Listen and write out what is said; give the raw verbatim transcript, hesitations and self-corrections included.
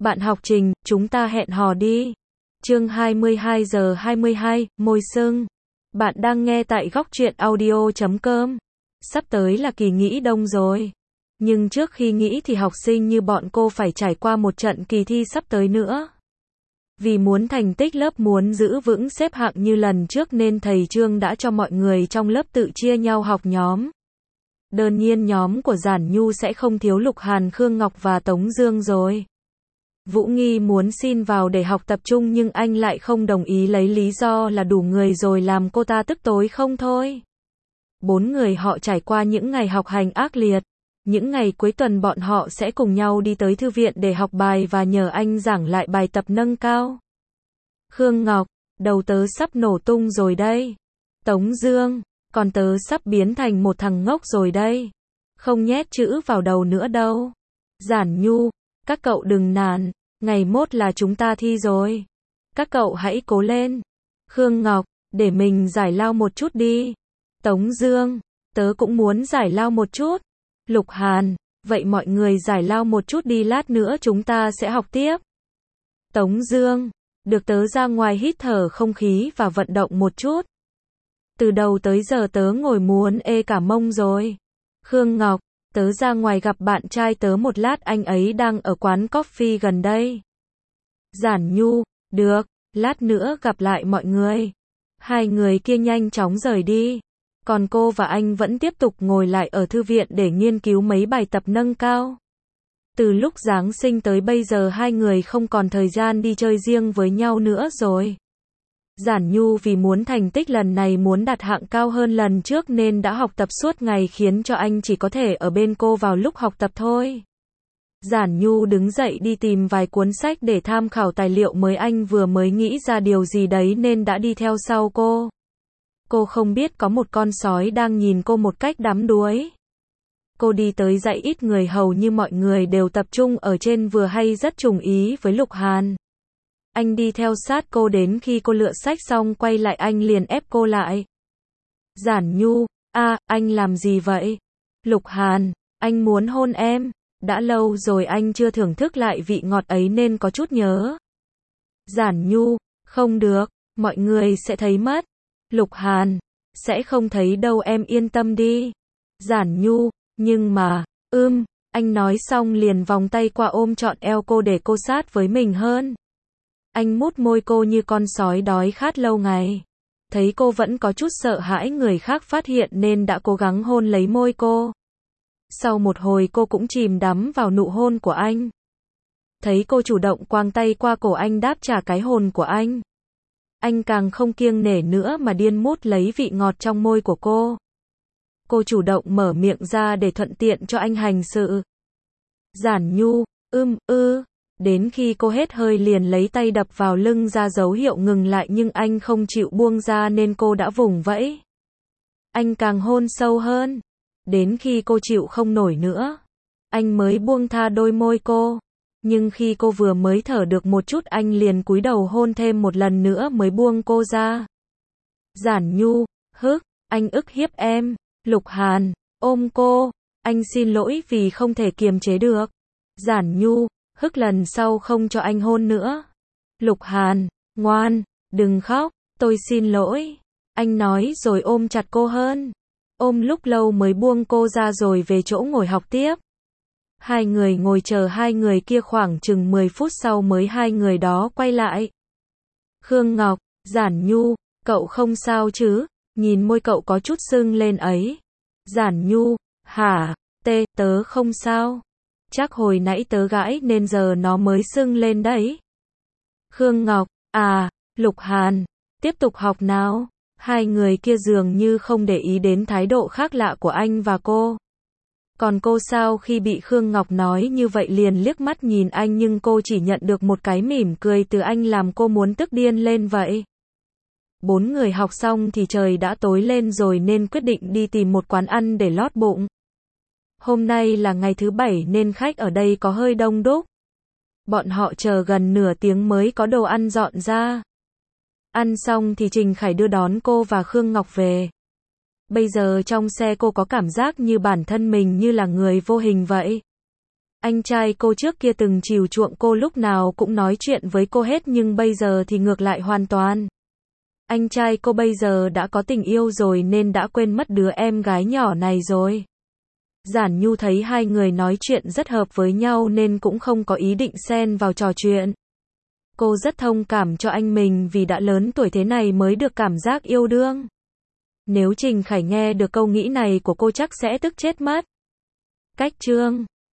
Bạn học Trình, chúng ta hẹn hò đi. Chương hai mươi hai giờ hai mươi hai, môi sưng. Bạn đang nghe tại góc truyện audio chấm com. Sắp tới là kỳ nghỉ đông rồi. Nhưng trước khi nghỉ thì học sinh như bọn cô phải trải qua một trận kỳ thi sắp tới nữa. Vì muốn thành tích lớp muốn giữ vững xếp hạng như lần trước nên thầy Trương đã cho mọi người trong lớp tự chia nhau học nhóm. Đương nhiên nhóm của Giản Nhu sẽ không thiếu Lục Hàn, Khương Ngọc và Tống Dương rồi. Vũ Nghi muốn xin vào để học tập trung nhưng anh lại không đồng ý lấy lý do là đủ người rồi làm cô ta tức tối không thôi. Bốn người họ trải qua những ngày học hành ác liệt. Những ngày cuối tuần bọn họ sẽ cùng nhau đi tới thư viện để học bài và nhờ anh giảng lại bài tập nâng cao. Khương Ngọc, đầu tớ sắp nổ tung rồi đây. Tống Dương, còn tớ sắp biến thành một thằng ngốc rồi đây. Không nhét chữ vào đầu nữa đâu. Giản Nhu, các cậu đừng nản, ngày mốt là chúng ta thi rồi. Các cậu hãy cố lên. Khương Ngọc, để mình giải lao một chút đi. Tống Dương, tớ cũng muốn giải lao một chút. Lục Hàn, vậy mọi người giải lao một chút đi, lát nữa chúng ta sẽ học tiếp. Tống Dương, được, tớ ra ngoài hít thở không khí và vận động một chút. Từ đầu tới giờ tớ ngồi muốn ê cả mông rồi. Khương Ngọc, tớ ra ngoài gặp bạn trai tớ một lát, anh ấy đang ở quán coffee gần đây. Giản Nhu, được, lát nữa gặp lại mọi người. Hai người kia nhanh chóng rời đi. Còn cô và anh vẫn tiếp tục ngồi lại ở thư viện để nghiên cứu mấy bài tập nâng cao. Từ lúc Giáng sinh tới bây giờ hai người không còn thời gian đi chơi riêng với nhau nữa rồi. Giản Nhu vì muốn thành tích lần này muốn đạt hạng cao hơn lần trước nên đã học tập suốt ngày khiến cho anh chỉ có thể ở bên cô vào lúc học tập thôi. Giản Nhu đứng dậy đi tìm vài cuốn sách để tham khảo tài liệu mới, anh vừa mới nghĩ ra điều gì đấy nên đã đi theo sau cô. Cô không biết có một con sói đang nhìn cô một cách đắm đuối. Cô đi tới dãy ít người, hầu như mọi người đều tập trung ở trên vừa hay rất trùng ý với Lục Hàn. Anh đi theo sát cô đến khi cô lựa sách xong quay lại anh liền ép cô lại. Giản Nhu, a, à, anh làm gì vậy? Lục Hàn, anh muốn hôn em. Đã lâu rồi anh chưa thưởng thức lại vị ngọt ấy nên có chút nhớ. Giản Nhu, không được, mọi người sẽ thấy mất. Lục Hàn, sẽ không thấy đâu, em yên tâm đi. Giản Nhu, nhưng mà, ưm, anh nói xong liền vòng tay qua ôm trọn eo cô để cô sát với mình hơn. Anh mút môi cô như con sói đói khát lâu ngày. Thấy cô vẫn có chút sợ hãi người khác phát hiện nên đã cố gắng hôn lấy môi cô. Sau một hồi cô cũng chìm đắm vào nụ hôn của anh. Thấy cô chủ động quàng tay qua cổ anh đáp trả cái hôn của anh. Anh càng không kiêng nể nữa mà điên mút lấy vị ngọt trong môi của cô. Cô chủ động mở miệng ra để thuận tiện cho anh hành sự. Giản Nhu, ưm, ư, đến khi cô hết hơi liền lấy tay đập vào lưng ra dấu hiệu ngừng lại nhưng anh không chịu buông ra nên cô đã vùng vẫy. Anh càng hôn sâu hơn. Đến khi cô chịu không nổi nữa, anh mới buông tha đôi môi cô. Nhưng khi cô vừa mới thở được một chút anh liền cúi đầu hôn thêm một lần nữa mới buông cô ra. Giản Nhu, hức, anh ức hiếp em. Lục Hàn, ôm cô, anh xin lỗi vì không thể kiềm chế được. Giản Nhu, hức, lần sau không cho anh hôn nữa. Lục Hàn, ngoan, đừng khóc, tôi xin lỗi. Anh nói rồi ôm chặt cô hơn. Ôm lúc lâu mới buông cô ra rồi về chỗ ngồi học tiếp. Hai người ngồi chờ hai người kia khoảng chừng mười phút sau mới hai người đó quay lại. Khương Ngọc, Giản Nhu, cậu không sao chứ? Nhìn môi cậu có chút sưng lên ấy. Giản Nhu, hả? Tê, tớ không sao. Chắc hồi nãy tớ gãi nên giờ nó mới sưng lên đấy. Khương Ngọc, à, Lục Hàn, tiếp tục học nào. Hai người kia dường như không để ý đến thái độ khác lạ của anh và cô. Còn cô sau khi bị Khương Ngọc nói như vậy liền liếc mắt nhìn anh nhưng cô chỉ nhận được một cái mỉm cười từ anh làm cô muốn tức điên lên vậy. Bốn người học xong thì trời đã tối lên rồi nên quyết định đi tìm một quán ăn để lót bụng. Hôm nay là ngày thứ bảy nên khách ở đây có hơi đông đúc. Bọn họ chờ gần nửa tiếng mới có đồ ăn dọn ra. Ăn xong thì Trình Khải đưa đón cô và Khương Ngọc về. Bây giờ trong xe cô có cảm giác như bản thân mình như là người vô hình vậy. Anh trai cô trước kia từng chiều chuộng cô, lúc nào cũng nói chuyện với cô hết, nhưng bây giờ thì ngược lại hoàn toàn. Anh trai cô bây giờ đã có tình yêu rồi nên đã quên mất đứa em gái nhỏ này rồi. Giản Nhu thấy hai người nói chuyện rất hợp với nhau nên cũng không có ý định xen vào trò chuyện. Cô rất thông cảm cho anh mình vì đã lớn tuổi thế này mới được cảm giác yêu đương. Nếu Trình Khải nghe được câu nghĩ này của cô chắc sẽ tức chết mất. Cách chương